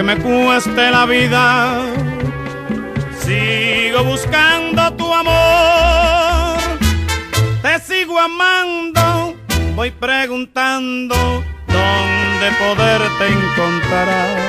me cueste la vida, sigo buscando tu amor. Te sigo amando, voy preguntando dónde poderte encontrar.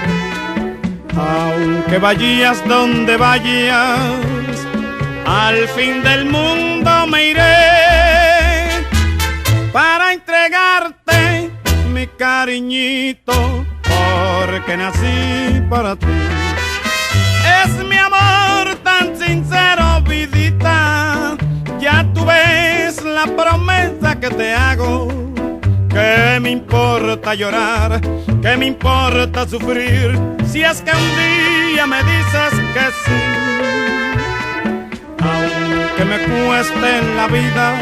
Aunque vayas donde vayas, al fin del mundo me iré para entregarte mi cariñito, porque nací para ti. Es mi amor tan sincero, vidita, ya tú ves la promesa que te hago. ¿Qué me importa llorar? ¿Qué me importa sufrir? Si es que un día me dices que sí. Aunque me cueste la vida,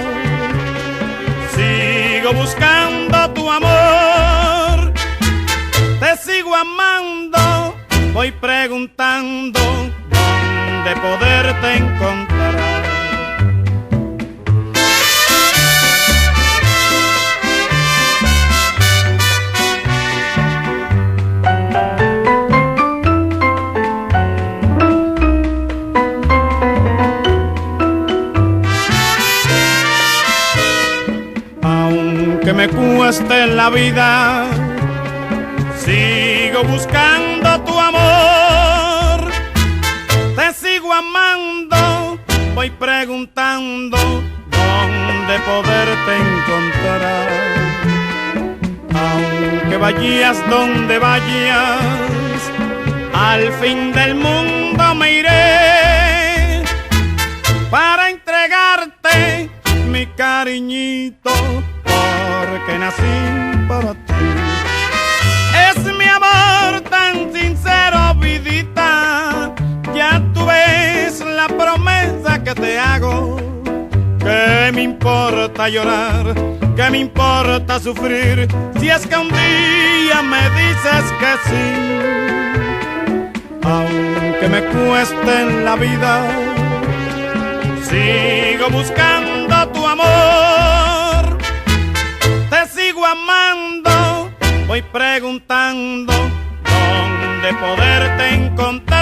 sigo buscando tu amor. Te sigo amando, voy preguntando dónde poderte encontrar. Aunque me cueste la vida, sigo buscando tu amor. Te sigo amando, voy preguntando dónde poderte encontrar. Aunque vayas donde vayas, al fin del mundo me iré para entregarte mi cariñito, porque nací para ti. Es mi amor tan sincero, vidita, ya tú ves la promesa que te hago. ¿Qué me importa llorar? ¿Qué me importa sufrir? Si es que un día me dices que sí. Aunque me cueste la vida, sigo buscando tu amor. Te sigo amando, voy preguntando dónde poderte encontrar.